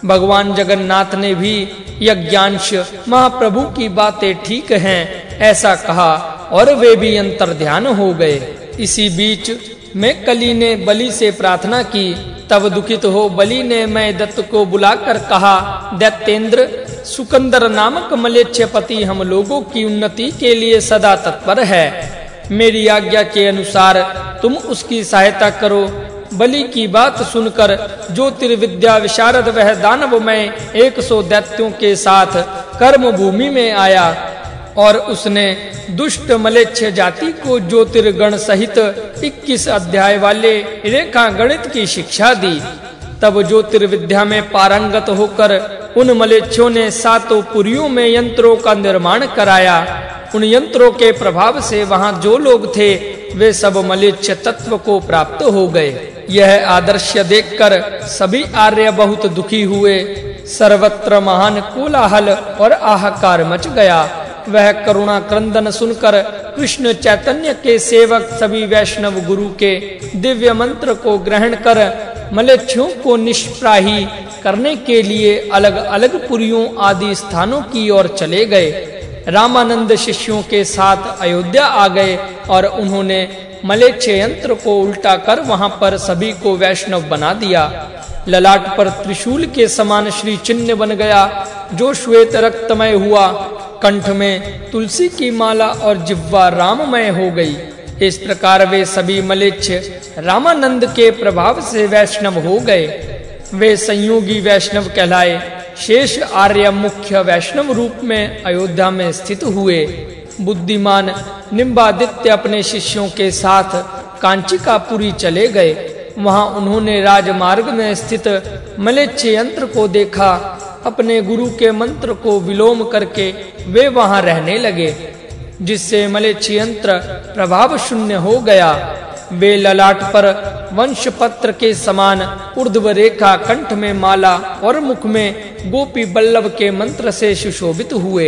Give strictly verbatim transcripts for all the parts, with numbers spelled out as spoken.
भगवान जगन्नाथ ने भी यज्ञांश महाप्रभु की बातें ठीक हैं ऐसा कहा और वे भी अंतर्ध्यान हो गए। इसी बीच में कली ने बलि से प्रार्थना की। तब दुखित हो बलि ने मैं दत्त को बुलाकर कहा, दैत्येंद्र, सुकंदर नामक मलेच्छपति हम लोगों की उन्नति के लिए सदा तत्पर है। मेरी आज्ञा के अनुसार तुम उसकी सहायता करो। बलि की बात सुनकर ज्योतिर्विद्या विशारद वह दानव में एक सौ दैत्यों के साथ कर्म भूमि में आया और उसने दुष्ट मलेच्छ जाति को ज्योतिर्गण सहित इक्कीस अध्याय वाले रेखा गणित की शिक्षा दी। तब ज्योतिर्विद्या में पारंगत होकर उन मलेच्छों ने सातों पुरियों में यंत्रों का निर्माण कराया। उन यंत्रों के प्रभाव से वहां जो लोग थे वे सब मलेच्छ तत्व को प्राप्त हो गए। यह आदर्श देखकर सभी आर्य बहुत दुखी हुए। सर्वत्र महान कोलाहल और हाहाकार मच गया। वह करुणा क्रंदन सुनकर कृष्ण चैतन्य के सेवक सभी वैष्णव गुरु के दिव्य मंत्र को ग्रहण कर मलेच्छों को निष्प्राही करने के लिए अलग अलग पुरियों आदि स्थानों की ओर चले गए। रामानंद शिष्यों के साथ अयोध्या आ गए और उन्होंने मलेच्छ यंत्र को उल्टा कर वहां पर सभी को वैष्णव बना दिया। ललाट पर त्रिशूल के समान श्री चिन्ह बन गया जो श्वेत रक्तमय हुआ। कंठ में तुलसी की माला और जिह्वा राममय हो गई। इस प्रकार वे सभी मलेच्छ रामानंद के प्रभाव से वैष्णव हो गए। वे संयोगी वैष्णव कहलाए। शेष आर्य मुख्य वैष्णव रूप में अयोध्या में स्थित हुए। बुद्धिमान निम्बादित्य अपने शिष्यों के साथ कांचिकापुरी चले गए। वहां उन्होंने राजमार्ग में स्थित मलेच्छ यंत्र को देखा। अपने गुरु के मंत्र को विलोम करके वे वहां रहने लगे, जिससे मलेच्छ यंत्र प्रभाव शून्य हो गया। वे ललाट पर वंश पत्र के समान ऊर्ध्व रेखा, कंठ में माला और मुख में गोपी बल्लभ के मंत्र से सुशोभित हुए।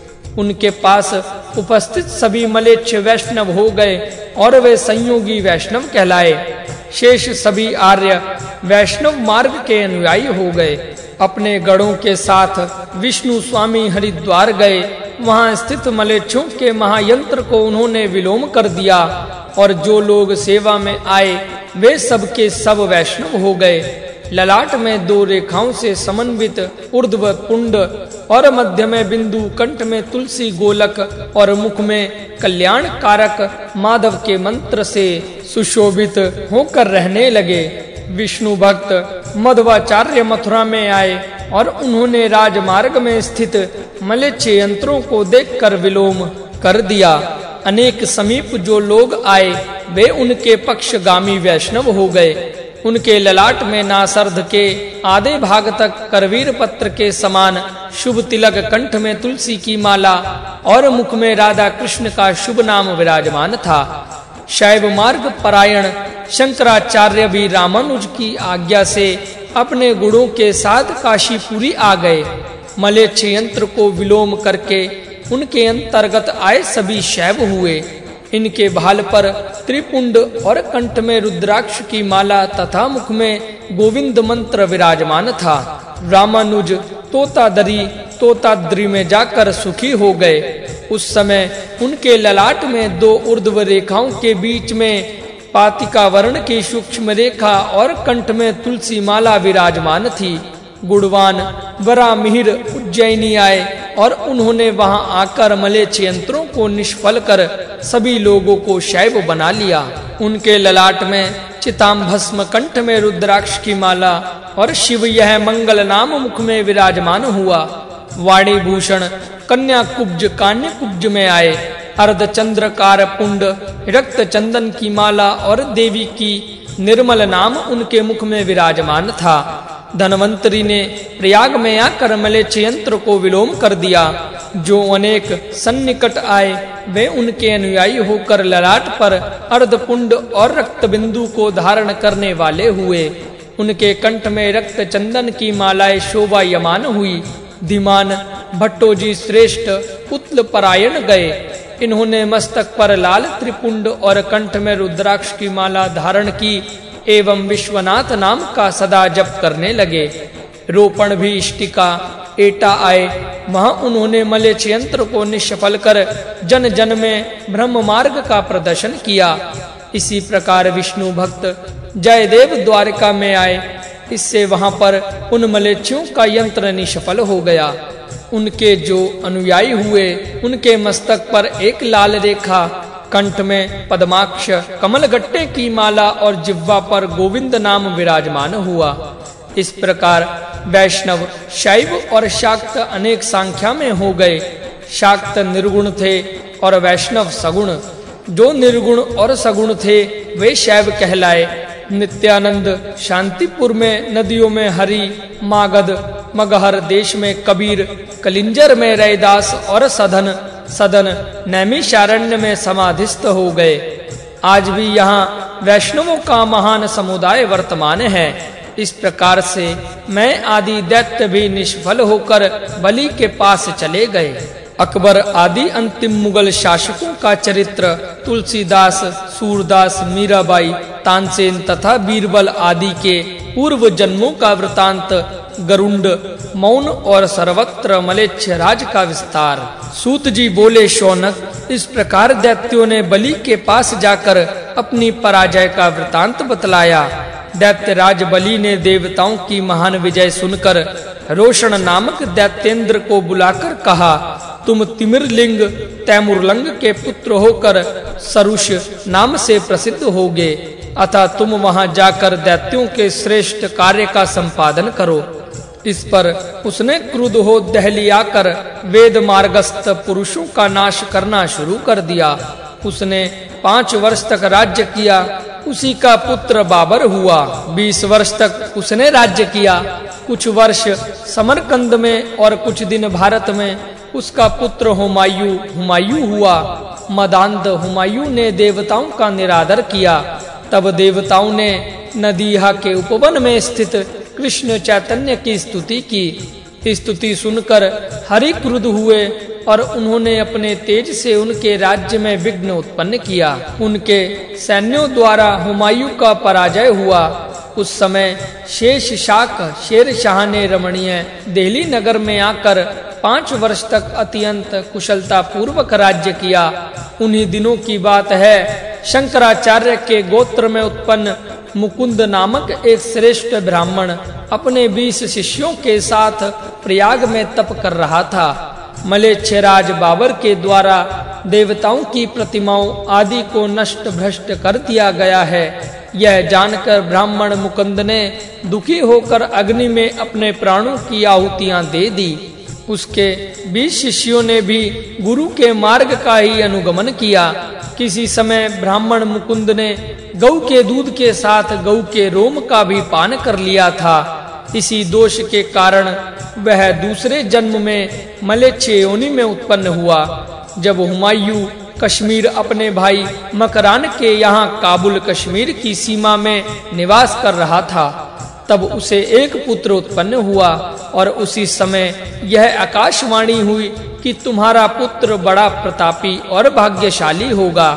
उनके पास उपस्थित सभी मलेच्छ वैष्णव हो गए और वे संयोगी वैष्णव कहलाए। शेष सभी आर्य वैष्णव मार्ग के अनुयायी हो गए। अपने गणों के साथ विष्णु स्वामी हरिद्वार गए। वहां स्थित मलेच्छों के महायंत्र को उन्होंने विलोम कर दिया और जो लोग सेवा में आए वे सब के सब वैष्णव हो गए। ललाट में दो रेखाओं से समन्वित ऊर्ध्व पुंड और मध्य में बिंदु, कंठ में तुलसी गोलक और मुख में कल्याण कारक माधव के मंत्र से सुशोभित होकर रहने लगे। विष्णु भक्त मध्वाचार्य मथुरा में आए और उन्होंने राजमार्ग में स्थित मलेच्छ यंत्रों को देखकर विलोम कर दिया। अनेक समीप जो लोग आए वे उनके पक्षगामी वैष्णव हो गए। उनके ललाट में नासर्ध के आधे भाग तक करवीर पत्र के समान शुभ तिलक, कंठ में तुलसी की माला और मुख में राधा कृष्ण का शुभ नाम विराजमान था। शैव मार्ग परायण शंकराचार्य भी रामानुज की आज्ञा से अपने गुणों के साथ काशीपुरी आ गए। मलेच्छ यंत्र को विलोम करके उनके अंतर्गत आए सभी शैव हुए। इनके भाल पर त्रिपुंड और कंठ में रुद्राक्ष की माला तथा मुख में गोविंद मंत्र विराजमान था। रामानुज तोतादरी तोताद्री में जाकर सुखी हो गए। उस समय उनके ललाट में दो ऊर्ध्व रेखाओं के बीच में पातिका वर्ण की सूक्ष्म रेखा और कंठ में तुलसी माला विराजमान थी। गुणवान वरामिहिर उज्जैनी आए और उन्होंने वहां आकर मलेच्छ यंत्रों को निष्फल कर सभी लोगों को शैव बना लिया। उनके ललाट में चिताम्भस्म, कंठ में रुद्राक्ष की माला और शिव यह मंगल नाम मुख में विराजमान हुआ। वाणी भूषण कन्या कुब्ज कान्य कुब्ज में आए। अर्धचंद्रकार पुंड, रक्त चंदन की माला और देवी की निर्मल नाम उनके मुख में विराजमान था। धनवंतरी ने प्रयाग में आकर मलेच्छ यंत्र को विलोम कर दिया। जो अनेक सन्निकट आए वे उनके अनुयायी होकर ललाट पर अर्धपुंड और रक्त बिंदु को धारण करने वाले हुए। उनके कंठ में रक्त चंदन की मालाएं शोभायमान हुई। धीमान भट्टोजी श्रेष्ठ पुतल परायण गए। इन्होंने मस्तक पर लाल त्रिपुंड और कंठ में रुद्राक्ष की माला धारण की एवं विश्वनाथ नाम का सदा जप करने लगे। रोपण भी इष्टिका एटा आए, वहां उन्होंने मलेच्छ यंत्र को निष्फल कर जन जन में ब्रह्म मार्ग का प्रदर्शन किया। इसी प्रकार विष्णु भक्त जयदेव द्वारका में आए। इससे वहां पर उन मलेच्छों का यंत्र निष्फल हो गया। उनके जो अनुयायी हुए, उनके मस्तक पर एक लाल रेखा, कंठ में पद्माक्ष, कमल गट्टे की माला और जिह्वा पर गोविंद नाम विराजमान हुआ। इस प्रकार वैष्णव शैव और शाक्त अनेक संख्या में हो गए। शाक्त निर्गुण थे और वैष्णव सगुण। जो निर्गुण और सगुण थे वे शैव कहलाए। नित्यानंद शांतिपुर में नदियों में हरि, मागध मगहर देश में कबीर, कलिंजर में रैदास और सधन सदन नैमिषारण्य में समाधिस्थ हो गए। आज भी यहाँ वैष्णवों का महान समुदाय वर्तमान है। इस प्रकार से मैं आदि दैत्य भी निष्फल होकर बलि के पास चले गए। अकबर आदि अंतिम मुगल शासकों का चरित्र तुलसीदास, सूरदास, मीराबाई, तानसेन तथा बीरबल आदि के पूर्व जन्मों का वृतांत, गरुड़, मौन और सर्वत्र मलेच्छ राज का विस्तार। सूत जी बोले, शौनक, इस प्रकार दैत्यों ने बलि के पास जाकर अपनी पराजय का वृतांत बतलाया। दैत्यराज बलि ने देवताओं की महान विजय सुनकर रोषण नामक दैत्येंद्र को बुलाकर कहा, तुम तिमिरलिंग तैमुरलंग के पुत्र होकर सरुष नाम से प्रसिद्ध होगे, अतः तुम वहां जाकर दैत्यों के श्रेष्ठ कार्य का संपादन करो। इस पर उसने क्रुद्ध हो दहली आकर वेद मार्गस्थ पुरुषों का नाश करना शुरू कर दिया। उसने पांच वर्ष तक राज्य किया। उसी का पुत्र बाबर हुआ। बीस वर्ष तक उसने राज्य किया। कुछ वर्ष समरकंद में और कुछ दिन भारत में उसका पुत्र हुमायूं हुमायूं हुआ। मदांध हुमायूं ने देवताओं का निरादर किया। तब देवताओं ने नदीहा के उपवन में स्थित कृष्ण चैतन्य की स्तुति की। स्तुति सुनकर हरि क्रुद्ध हुए और उन्होंने अपने तेज से उनके राज्य में विघ्न उत्पन्न किया। उनके सैन्यों द्वारा हुमायूं का पराजय हुआ। उस समय शेष शाक शेर शाह ने रमणीय दिल्ली नगर में आकर पांच वर्ष तक अत्यंत कुशलता पूर्वक राज्य किया। उन्हीं दिनों की बात है, शंकराचार्य के गोत्र में उत्पन्न मुकुंद नामक एक श्रेष्ठ ब्राह्मण अपने बीस शिष्यों के साथ प्रयाग में तप कर रहा था। मलेच्छ राज बाबर के द्वारा देवताओं की प्रतिमाओं आदि को नष्ट भ्रष्ट कर दिया गया है। यह जानकर ब्राह्मण मुकुंद ने दुखी होकर अग्नि में अपने प्राणों की आहुतियां दे दी। उसके बीस शिष्यों ने भी गुरु के मार्ग का ही अनुगमन किया। किसी समय ब्राह्मण मुकुंद ने गऊ के दूध के साथ गऊ के रोम का भी पान कर लिया था। इसी दोष के कारण वह दूसरे जन्म में मलेच्छ योनि में उत्पन्न हुआ। जब हुमायूं कश्मीर अपने भाई मकरान के यहाँ काबुल कश्मीर की सीमा में निवास कर रहा था, तब उसे एक पुत्र उत्पन्न हुआ और उसी समय यह आकाशवाणी हुई कि तुम्हारा पुत्र बड़ा प्रतापी और भाग्यशाली होगा।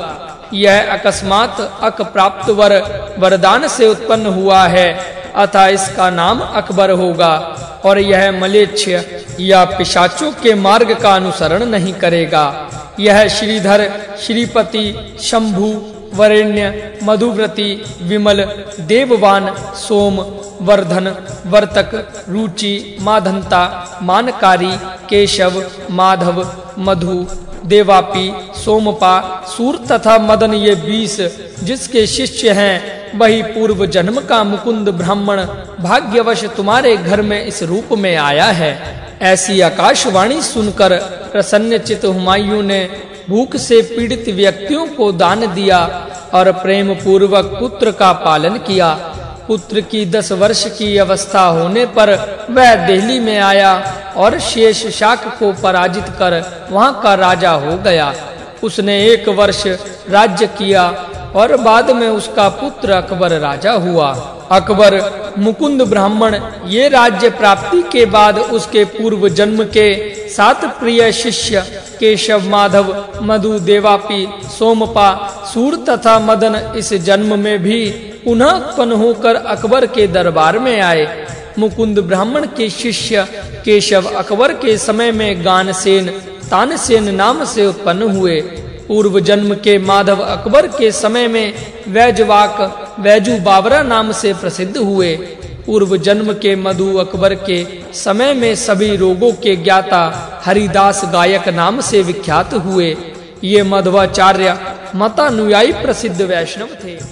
यह अकस्मात अक प्राप्त वर वरदान से उत्पन्न हुआ है, अतः इसका नाम अकबर होगा और यह मलेच्छ या पिशाचों के मार्ग का अनुसरण नहीं करेगा। यह श्रीधर, श्रीपति, शंभु, वरेण्य, मधुव्रती, विमल, देववान, सोम, वर्धन, वर्तक, रुचि, माधनता, मानकारी, केशव, माधव, मधु, देवापी, सोमपा, सूर तथा मदन ये बीस जिसके शिष्य हैं, वही पूर्व जन्म का मुकुंद ब्राह्मण भाग्यवश तुम्हारे घर में इस रूप में आया है। ऐसी आकाशवाणी सुनकर प्रसन्नचित हुमायूं ने भूख से पीड़ित व्यक्तियों को दान दिया और प्रेम पूर्वक पुत्र का पालन किया। पुत्र की दस वर्ष की अवस्था होने पर वह दिल्ली में आया और शेष शाक को पराजित कर वहां का राजा हो गया। उसने एक वर्ष राज्य किया और बाद में उसका पुत्र अकबर राजा हुआ। अकबर मुकुंद ब्राह्मण ये राज्य प्राप्ति के बाद उसके पूर्व जन्म के सात प्रिय शिष्य केशव, माधव, मधु, देवापी, सोमपा, सूर तथा मदन इस जन्म में भी पुनः उत्पन्न होकर अकबर के दरबार में आए। मुकुंद ब्राह्मण के शिष्य केशव अकबर के समय में गानसेन तानसेन नाम से उत्पन्न हुए। पूर्व जन्म के माधव अकबर के समय में वैजवाक वैजू बावरा नाम से प्रसिद्ध हुए। पूर्व जन्म के मधु अकबर के समय में सभी रोगों के ज्ञाता हरिदास गायक नाम से विख्यात हुए। ये मध्वाचार्य मतानुयायी प्रसिद्ध वैष्णव थे।